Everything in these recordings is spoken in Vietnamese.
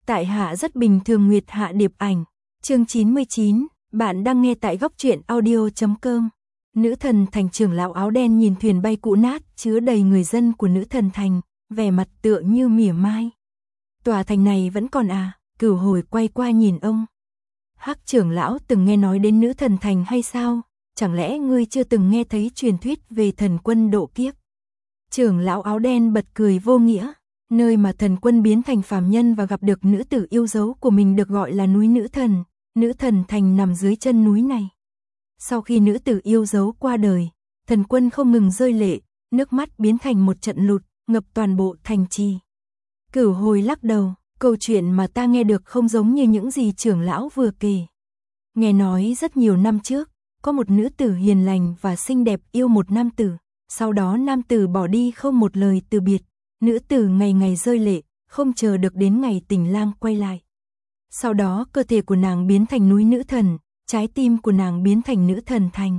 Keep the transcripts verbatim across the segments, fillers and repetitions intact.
Tại hạ rất bình thường Nguyệt Hạ Điệp Ảnh. Chương chín mươi chín, bạn đang nghe tại góc truyện audio chấm com. Nữ thần thành trưởng lão áo đen nhìn thuyền bay cũ nát chứa đầy người dân của nữ thần thành, vẻ mặt tựa như mỉa mai. Tòa thành này vẫn còn à? Cửu Hồi quay qua nhìn ông. Hắc trưởng lão từng nghe nói đến nữ thần thành hay sao? Chẳng lẽ ngươi chưa từng nghe thấy truyền thuyết về thần quân độ kiếp? Trưởng lão áo đen bật cười vô nghĩa. Nơi mà thần quân biến thành phàm nhân và gặp được nữ tử yêu dấu của mình được gọi là núi nữ thần. Nữ thần thành nằm dưới chân núi này. Sau khi nữ tử yêu dấu qua đời, thần quân không ngừng rơi lệ, nước mắt biến thành một trận lụt, ngập toàn bộ thành trì. Cửu Hồi lắc đầu, câu chuyện mà ta nghe được không giống như những gì trưởng lão vừa kể. Nghe nói rất nhiều năm trước, có một nữ tử hiền lành và xinh đẹp yêu một nam tử, sau đó nam tử bỏ đi không một lời từ biệt, nữ tử ngày ngày rơi lệ, không chờ được đến ngày tình lang quay lại. Sau đó cơ thể của nàng biến thành núi nữ thần, trái tim của nàng biến thành nữ thần thành.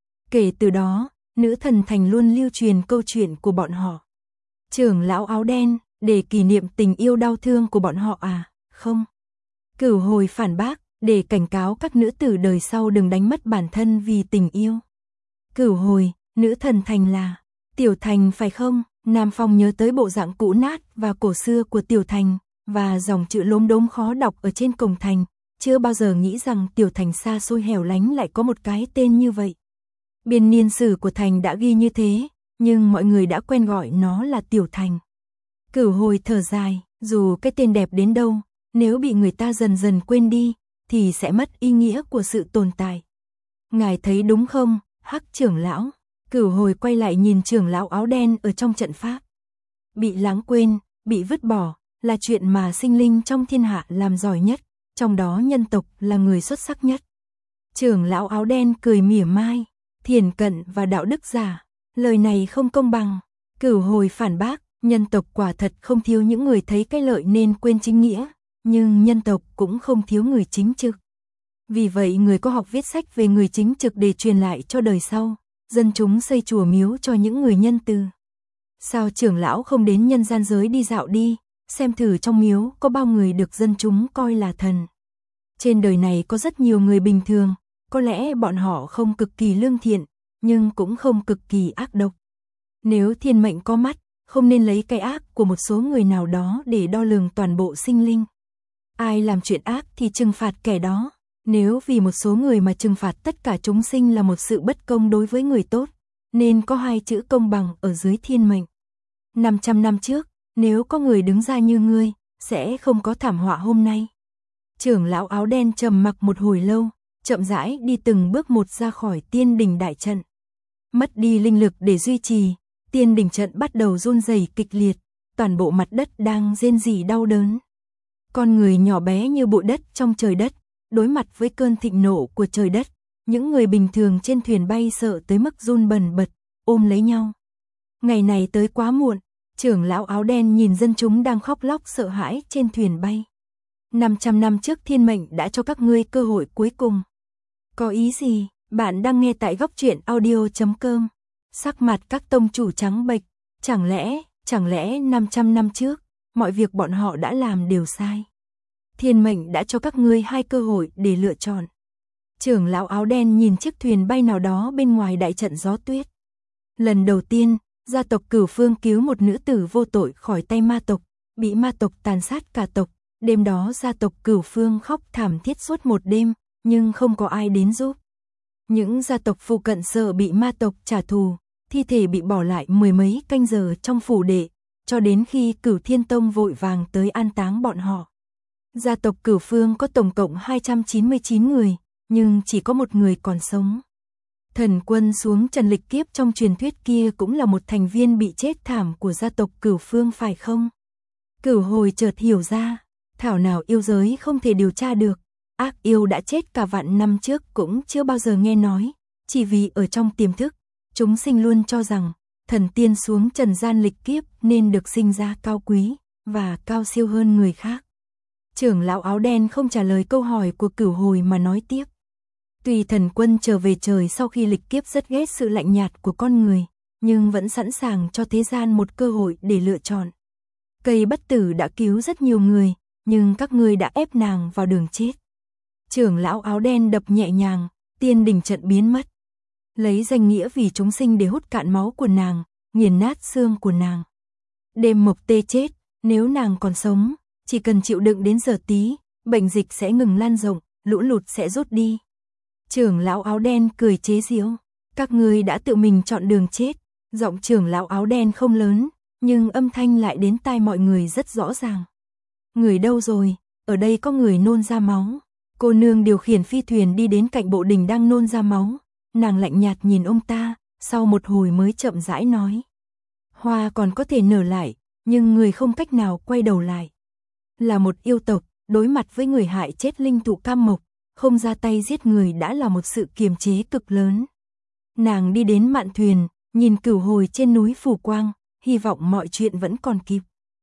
Kể từ đó, nữ thần thành luôn lưu truyền câu chuyện của bọn họ. Trưởng lão áo đen, để kỷ niệm tình yêu đau thương của bọn họ à? Không. Cửu Hồi phản bác, để cảnh cáo các nữ tử đời sau đừng đánh mất bản thân vì tình yêu. Cửu Hồi, nữ thần thành là Tiểu Thành phải không? Nam Phong nhớ tới bộ dạng cũ nát và cổ xưa của Tiểu Thành, và dòng chữ lốm đốm khó đọc ở trên cổng thành, chưa bao giờ nghĩ rằng Tiểu Thành xa xôi hẻo lánh lại có một cái tên như vậy. Biên niên sử của thành đã ghi như thế, nhưng mọi người đã quen gọi nó là Tiểu Thành. Cửu Hồi thở dài, dù cái tên đẹp đến đâu, nếu bị người ta dần dần quên đi, thì sẽ mất ý nghĩa của sự tồn tại. Ngài thấy đúng không, Hắc trưởng lão? Cửu Hồi quay lại nhìn trưởng lão áo đen ở trong trận pháp. Bị lãng quên, bị vứt bỏ, là chuyện mà sinh linh trong thiên hạ làm giỏi nhất, trong đó nhân tộc là người xuất sắc nhất. Trưởng lão áo đen cười mỉa mai, thiền cận và đạo đức giả, lời này không công bằng. Cửu Hồi phản bác, nhân tộc quả thật không thiếu những người thấy cái lợi nên quên chính nghĩa, nhưng nhân tộc cũng không thiếu người chính trực. Vì vậy người có học viết sách về người chính trực để truyền lại cho đời sau, dân chúng xây chùa miếu cho những người nhân từ. Sao trưởng lão không đến nhân gian giới đi dạo đi, xem thử trong miếu có bao người được dân chúng coi là thần. Trên đời này có rất nhiều người bình thường, có lẽ bọn họ không cực kỳ lương thiện, nhưng cũng không cực kỳ ác độc. Nếu thiên mệnh có mắt, không nên lấy cái ác của một số người nào đó để đo lường toàn bộ sinh linh. Ai làm chuyện ác thì trừng phạt kẻ đó. Nếu vì một số người mà trừng phạt tất cả chúng sinh là một sự bất công đối với người tốt, nên có hai chữ công bằng ở dưới thiên mệnh. năm trăm năm trước, nếu có người đứng ra như ngươi, sẽ không có thảm họa hôm nay. Trưởng lão áo đen trầm mặc một hồi lâu, chậm rãi đi từng bước một ra khỏi tiên đình đại trận. Mất đi linh lực để duy trì, tiên đình trận bắt đầu run rẩy kịch liệt, toàn bộ mặt đất đang rên rỉ đau đớn. Con người nhỏ bé như bụi đất trong trời đất, đối mặt với cơn thịnh nộ của trời đất, những người bình thường trên thuyền bay sợ tới mức run bần bật, ôm lấy nhau. Ngày này tới quá muộn, trưởng lão áo đen nhìn dân chúng đang khóc lóc sợ hãi trên thuyền bay. năm trăm năm trước thiên mệnh đã cho các ngươi cơ hội cuối cùng. Có ý gì? Bạn đang nghe tại góc truyện audio chấm com. Sắc mặt các tông chủ trắng bệch, chẳng lẽ, chẳng lẽ năm trăm năm trước, mọi việc bọn họ đã làm đều sai. Thiên mệnh đã cho các ngươi hai cơ hội để lựa chọn. Trưởng lão áo đen nhìn chiếc thuyền bay nào đó bên ngoài đại trận gió tuyết. Lần đầu tiên, gia tộc Cửu Phương cứu một nữ tử vô tội khỏi tay ma tộc, bị ma tộc tàn sát cả tộc. Đêm đó gia tộc Cửu Phương khóc thảm thiết suốt một đêm, nhưng không có ai đến giúp. Những gia tộc phụ cận sợ bị ma tộc trả thù, thi thể bị bỏ lại mười mấy canh giờ trong phủ đệ, cho đến khi Cửu Thiên Tông vội vàng tới an táng bọn họ. Gia tộc Cửu Phương có tổng cộng hai trăm chín mươi chín người, nhưng chỉ có một người còn sống. Thần quân xuống trần lịch kiếp trong truyền thuyết kia cũng là một thành viên bị chết thảm của gia tộc Cửu Phương phải không? Cửu Hồi chợt hiểu ra, thảo nào yêu giới không thể điều tra được, ác yêu đã chết cả vạn năm trước cũng chưa bao giờ nghe nói, chỉ vì ở trong tiềm thức, chúng sinh luôn cho rằng, thần tiên xuống trần gian lịch kiếp nên được sinh ra cao quý, và cao siêu hơn người khác. Trưởng lão áo đen không trả lời câu hỏi của Cửu Hồi mà nói tiếp. Tuy thần quân trở về trời sau khi lịch kiếp rất ghét sự lạnh nhạt của con người, nhưng vẫn sẵn sàng cho thế gian một cơ hội để lựa chọn. Cây bất tử đã cứu rất nhiều người, nhưng các ngươi đã ép nàng vào đường chết. Trưởng lão áo đen đập nhẹ nhàng, tiên đình trận biến mất. Lấy danh nghĩa vì chúng sinh để hút cạn máu của nàng, nghiền nát xương của nàng. Đêm Mộc Tê chết, nếu nàng còn sống, chỉ cần chịu đựng đến giờ tí, bệnh dịch sẽ ngừng lan rộng, lũ lụt sẽ rút đi. Trưởng lão áo đen cười chế giễu, các ngươi đã tự mình chọn đường chết. Giọng trưởng lão áo đen không lớn, nhưng âm thanh lại đến tai mọi người rất rõ ràng. Người đâu rồi? Ở đây có người nôn ra máu. Cô nương điều khiển phi thuyền đi đến cạnh bộ đình đang nôn ra máu. Nàng lạnh nhạt nhìn ông ta, sau một hồi mới chậm rãi nói. Hoa còn có thể nở lại, nhưng người không cách nào quay đầu lại. Là một yêu tộc, đối mặt với người hại chết linh thụ cam mộc, không ra tay giết người đã là một sự kiềm chế cực lớn. Nàng đi đến mạn thuyền, nhìn cửu hồi trên núi Phù Quang, hy vọng mọi chuyện vẫn còn kịp.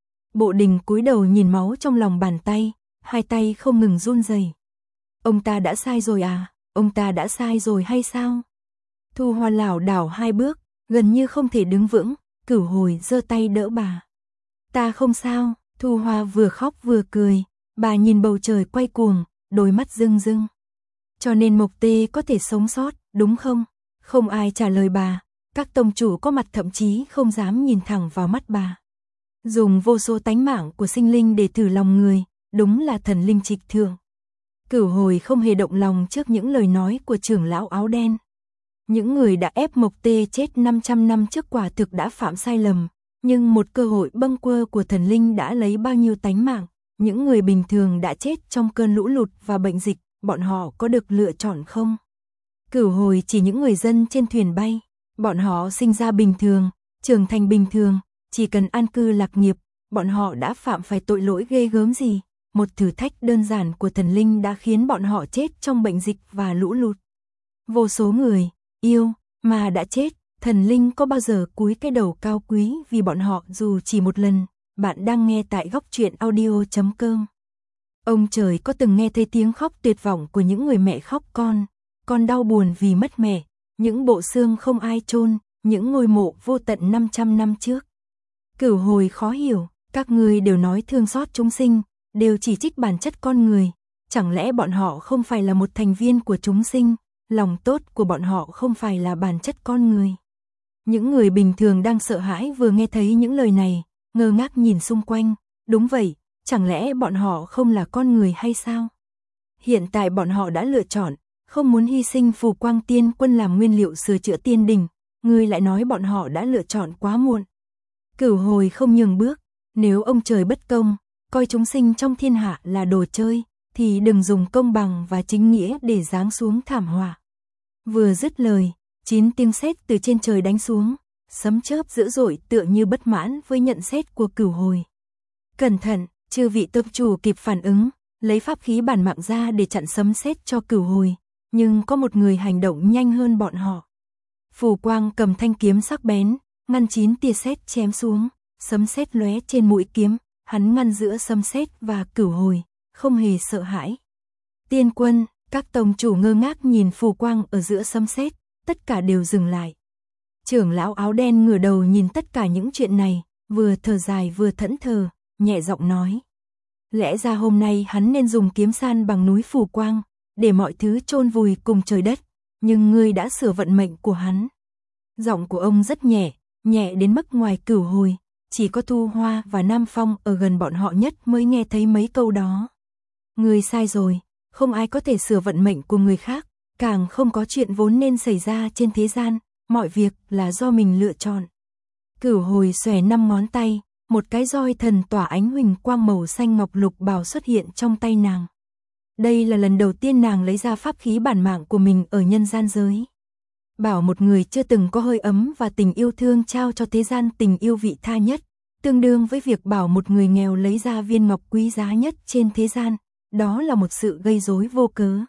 Bộ đình cúi đầu nhìn máu trong lòng bàn tay, hai tay không ngừng run rẩy. Ông ta đã sai rồi à? Ông ta đã sai rồi hay sao? Thu Hoa lảo đảo hai bước, gần như không thể đứng vững, cửu hồi giơ tay đỡ bà. Ta không sao, Thu Hoa vừa khóc vừa cười, bà nhìn bầu trời quay cuồng, đôi mắt rưng rưng. Cho nên Mộc Tê có thể sống sót, đúng không? Không ai trả lời bà, các tông chủ có mặt thậm chí không dám nhìn thẳng vào mắt bà. Dùng vô số tánh mạng của sinh linh để thử lòng người, đúng là thần linh trịch thượng. Cửu hồi không hề động lòng trước những lời nói của trưởng lão áo đen. Những người đã ép Mộc Tê chết năm trăm năm trước quả thực đã phạm sai lầm, nhưng một cơ hội bâng quơ của thần linh đã lấy bao nhiêu tánh mạng. Những người bình thường đã chết trong cơn lũ lụt và bệnh dịch, bọn họ có được lựa chọn không? Cửu hồi chỉ những người dân trên thuyền bay, bọn họ sinh ra bình thường, trưởng thành bình thường, chỉ cần an cư lạc nghiệp, bọn họ đã phạm phải tội lỗi ghê gớm gì? Một thử thách đơn giản của thần linh đã khiến bọn họ chết trong bệnh dịch và lũ lụt. Vô số người, yêu, mà đã chết, thần linh có bao giờ cúi cái đầu cao quý vì bọn họ dù chỉ một lần? Bạn đang nghe tại góc truyện audio chấm com. Ông trời có từng nghe thấy tiếng khóc tuyệt vọng của những người mẹ khóc con, con đau buồn vì mất mẹ, những bộ xương không ai chôn, những ngôi mộ vô tận năm trăm năm trước. Cửu hồi khó hiểu, các ngươi đều nói thương xót chúng sinh, đều chỉ trích bản chất con người, chẳng lẽ bọn họ không phải là một thành viên của chúng sinh, lòng tốt của bọn họ không phải là bản chất con người. Những người bình thường đang sợ hãi vừa nghe thấy những lời này, ngơ ngác nhìn xung quanh, đúng vậy, chẳng lẽ bọn họ không là con người hay sao? Hiện tại bọn họ đã lựa chọn, không muốn hy sinh Phù Quang Tiên Quân làm nguyên liệu sửa chữa tiên đình, ngươi lại nói bọn họ đã lựa chọn quá muộn. Cửu hồi không nhường bước, nếu ông trời bất công, coi chúng sinh trong thiên hạ là đồ chơi, thì đừng dùng công bằng và chính nghĩa để giáng xuống thảm họa. Vừa dứt lời, chín tiếng sét từ trên trời đánh xuống, sấm chớp dữ dội tựa như bất mãn với nhận xét của cửu hồi. Cẩn thận, chư vị tông chủ kịp phản ứng, lấy pháp khí bản mạng ra để chặn sấm sét cho cửu hồi, nhưng có một người hành động nhanh hơn bọn họ. Phù Quang cầm thanh kiếm sắc bén, ngăn chín tia sét chém xuống, sấm sét lóe trên mũi kiếm, hắn ngăn giữa sấm sét và cửu hồi, không hề sợ hãi. Tiên Quân, các tông chủ ngơ ngác nhìn Phù Quang ở giữa sấm sét, tất cả đều dừng lại. Trưởng lão áo đen ngửa đầu nhìn tất cả những chuyện này, vừa thở dài vừa thẫn thờ, nhẹ giọng nói. Lẽ ra hôm nay hắn nên dùng kiếm san bằng núi Phù Quang, để mọi thứ chôn vùi cùng trời đất, nhưng ngươi đã sửa vận mệnh của hắn. Giọng của ông rất nhẹ, nhẹ đến mức ngoài cửu hồi, chỉ có Thu Hoa và Nam Phong ở gần bọn họ nhất mới nghe thấy mấy câu đó. Ngươi sai rồi, không ai có thể sửa vận mệnh của người khác, càng không có chuyện vốn nên xảy ra trên thế gian, mọi việc là do mình lựa chọn. Cửu hồi xòe năm ngón tay, một cái roi thần tỏa ánh huỳnh quang màu xanh ngọc lục bào xuất hiện trong tay nàng. Đây là lần đầu tiên nàng lấy ra pháp khí bản mạng của mình ở nhân gian giới. Bảo một người chưa từng có hơi ấm và tình yêu thương trao cho thế gian tình yêu vị tha nhất, tương đương với việc bảo một người nghèo lấy ra viên ngọc quý giá nhất trên thế gian, đó là một sự gây rối vô cớ.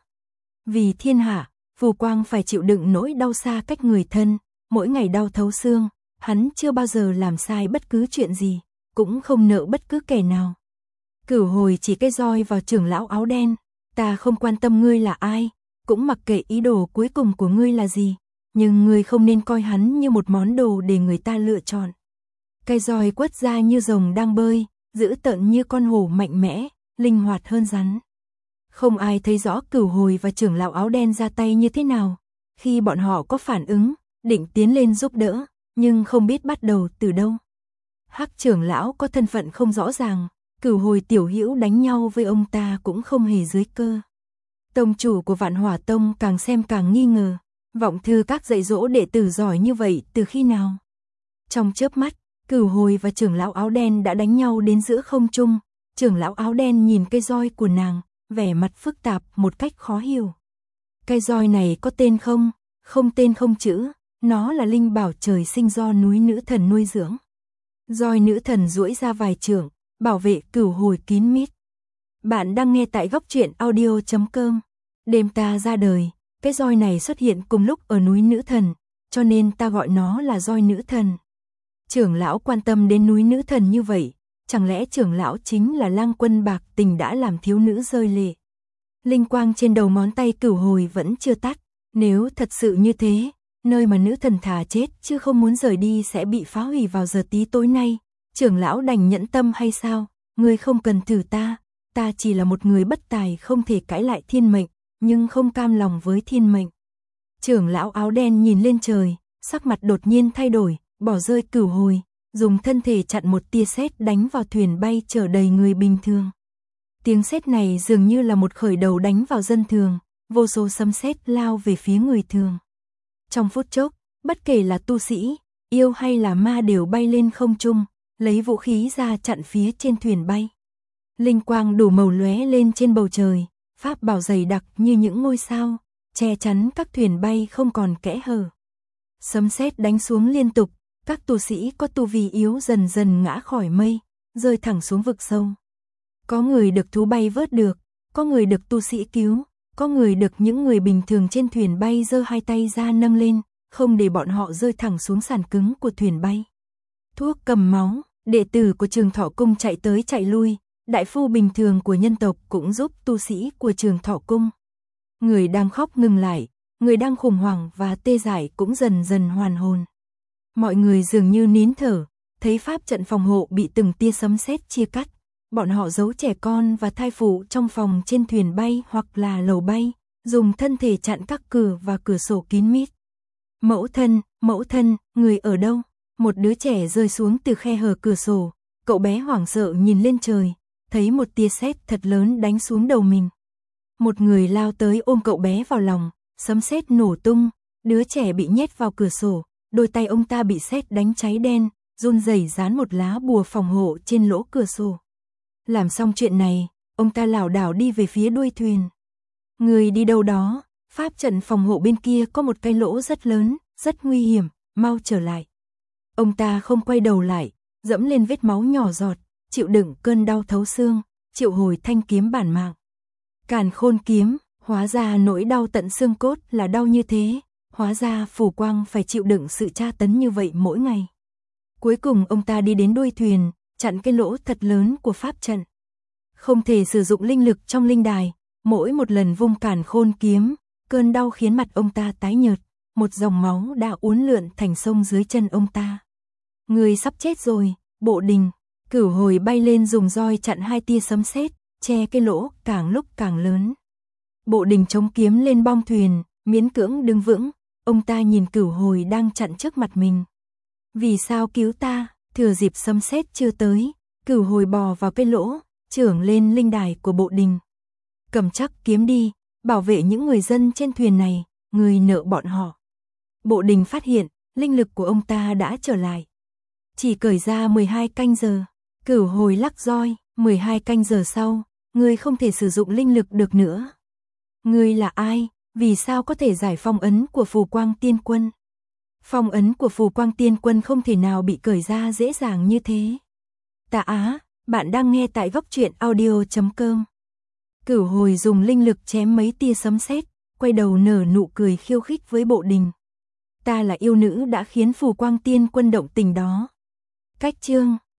Vì thiên hạ, Phù Quang phải chịu đựng nỗi đau xa cách người thân, mỗi ngày đau thấu xương, hắn chưa bao giờ làm sai bất cứ chuyện gì, cũng không nợ bất cứ kẻ nào. Cửu hồi chỉ cái roi vào trưởng lão áo đen, ta không quan tâm ngươi là ai, cũng mặc kệ ý đồ cuối cùng của ngươi là gì, nhưng ngươi không nên coi hắn như một món đồ để người ta lựa chọn. Cái roi quất ra như rồng đang bơi, dữ tợn như con hổ mạnh mẽ, linh hoạt hơn rắn. Không ai thấy rõ Cửu Hồi và trưởng lão áo đen ra tay như thế nào. Khi bọn họ có phản ứng, định tiến lên giúp đỡ, nhưng không biết bắt đầu từ đâu. Hắc trưởng lão có thân phận không rõ ràng, Cửu Hồi tiểu hữu đánh nhau với ông ta cũng không hề dưới cơ. Tông chủ của Vạn Hỏa Tông càng xem càng nghi ngờ, Vọng Thư Các dạy dỗ đệ tử giỏi như vậy từ khi nào? Trong chớp mắt, Cửu Hồi và trưởng lão áo đen đã đánh nhau đến giữa không trung. Trưởng lão áo đen nhìn cây roi của nàng, vẻ mặt phức tạp một cách khó hiểu. Cây roi này có tên không? Không tên không chữ, nó là linh bảo trời sinh do núi nữ thần nuôi dưỡng. Roi nữ thần duỗi ra vài trượng, bảo vệ Cửu Hồi kín mít. Bạn đang nghe tại góc truyện audio chấm com. Đêm ta ra đời, cái roi này xuất hiện cùng lúc ở núi nữ thần, cho nên ta gọi nó là roi nữ thần. Trưởng lão quan tâm đến núi nữ thần như vậy, chẳng lẽ trưởng lão chính là Lang Quân bạc tình đã làm thiếu nữ rơi lệ? Linh quang trên đầu ngón tay Cửu Hồi vẫn chưa tắt, nếu thật sự như thế, nơi mà nữ thần thà chết chứ không muốn rời đi sẽ bị phá hủy vào giờ tí tối nay. Trưởng lão đành nhẫn tâm hay sao? Ngươi không cần thử ta, ta chỉ là một người bất tài không thể cãi lại thiên mệnh, nhưng không cam lòng với thiên mệnh. Trưởng lão áo đen nhìn lên trời, sắc mặt đột nhiên thay đổi, bỏ rơi Cửu Hồi, dùng thân thể chặn một tia sét đánh vào thuyền bay chở đầy người bình thường. Tiếng sét này dường như là một khởi đầu đánh vào dân thường, vô số sấm sét lao về phía người thường. Trong phút chốc, bất kể là tu sĩ, yêu hay là ma đều bay lên không trung, lấy vũ khí ra chặn phía trên thuyền bay. Linh quang đủ màu lóe lên trên bầu trời, pháp bảo dày đặc như những ngôi sao, che chắn các thuyền bay không còn kẽ hở. Sấm sét đánh xuống liên tục, các tu sĩ có tu vi yếu dần dần ngã khỏi mây, rơi thẳng xuống vực sâu. Có người được thú bay vớt được, có người được tu sĩ cứu, có người được những người bình thường trên thuyền bay giơ hai tay ra nâng lên, không để bọn họ rơi thẳng xuống sàn cứng của thuyền bay. Thuốc cầm máu, đệ tử của Trường Thọ Cung chạy tới chạy lui, đại phu bình thường của nhân tộc cũng giúp tu sĩ của Trường Thọ Cung. Người đang khóc ngừng lại, người đang khủng hoảng và tê dại cũng dần dần hoàn hồn. Mọi người dường như nín thở, thấy pháp trận phòng hộ bị từng tia sấm sét chia cắt. Bọn họ giấu trẻ con và thai phụ trong phòng trên thuyền bay hoặc là lầu bay, dùng thân thể chặn các cửa và cửa sổ kín mít. Mẫu thân, mẫu thân, người ở đâu? Một đứa trẻ rơi xuống từ khe hở cửa sổ, cậu bé hoảng sợ nhìn lên trời, thấy một tia sét thật lớn đánh xuống đầu mình. Một người lao tới ôm cậu bé vào lòng, sấm sét nổ tung, đứa trẻ bị nhét vào cửa sổ, đôi tay ông ta bị sét đánh cháy đen, run rẩy dán một lá bùa phòng hộ trên lỗ cửa sổ. Làm xong chuyện này, ông ta lảo đảo đi về phía đuôi thuyền. Người đi đâu đó, pháp trận phòng hộ bên kia có một cái lỗ rất lớn, rất nguy hiểm, mau trở lại. Ông ta không quay đầu lại, dẫm lên vết máu nhỏ giọt, chịu đựng cơn đau thấu xương, triệu hồi thanh kiếm bản mạng. Càn Khôn kiếm, hóa ra nỗi đau tận xương cốt là đau như thế, hóa ra Phù Quang phải chịu đựng sự tra tấn như vậy mỗi ngày. Cuối cùng ông ta đi đến đuôi thuyền, chặn cái lỗ thật lớn của pháp trận. Không thể sử dụng linh lực trong linh đài, mỗi một lần vung Càn Khôn kiếm, cơn đau khiến mặt ông ta tái nhợt, một dòng máu đã uốn lượn thành sông dưới chân ông ta. Người sắp chết rồi, Bộ Đình. Cửu Hồi bay lên dùng roi chặn hai tia sấm sét, che cái lỗ càng lúc càng lớn. Bộ Đình chống kiếm lên bong thuyền, miễn cưỡng đứng vững, ông ta nhìn Cửu Hồi đang chặn trước mặt mình. Vì sao cứu ta? Thừa dịp sấm sét chưa tới, Cửu Hồi bò vào cái lỗ, chưởng lên linh đài của Bộ Đình. Cầm chắc kiếm đi, bảo vệ những người dân trên thuyền này, người nợ bọn họ. Bộ Đình phát hiện, linh lực của ông ta đã trở lại. Chỉ cởi ra mười hai canh giờ, Cửu Hồi lắc roi, mười hai canh giờ sau, ngươi không thể sử dụng linh lực được nữa. Ngươi là ai? Vì sao có thể giải phong ấn của Phù Quang Tiên Quân? Phong ấn của Phù Quang Tiên Quân không thể nào bị cởi ra dễ dàng như thế. Tạ Á, bạn đang nghe tại góc truyện audio chấm com. Cửu Hồi dùng linh lực chém mấy tia sấm sét, quay đầu nở nụ cười khiêu khích với Bộ Đình. Ta là yêu nữ đã khiến Phù Quang Tiên Quân động tình đó. Cách chương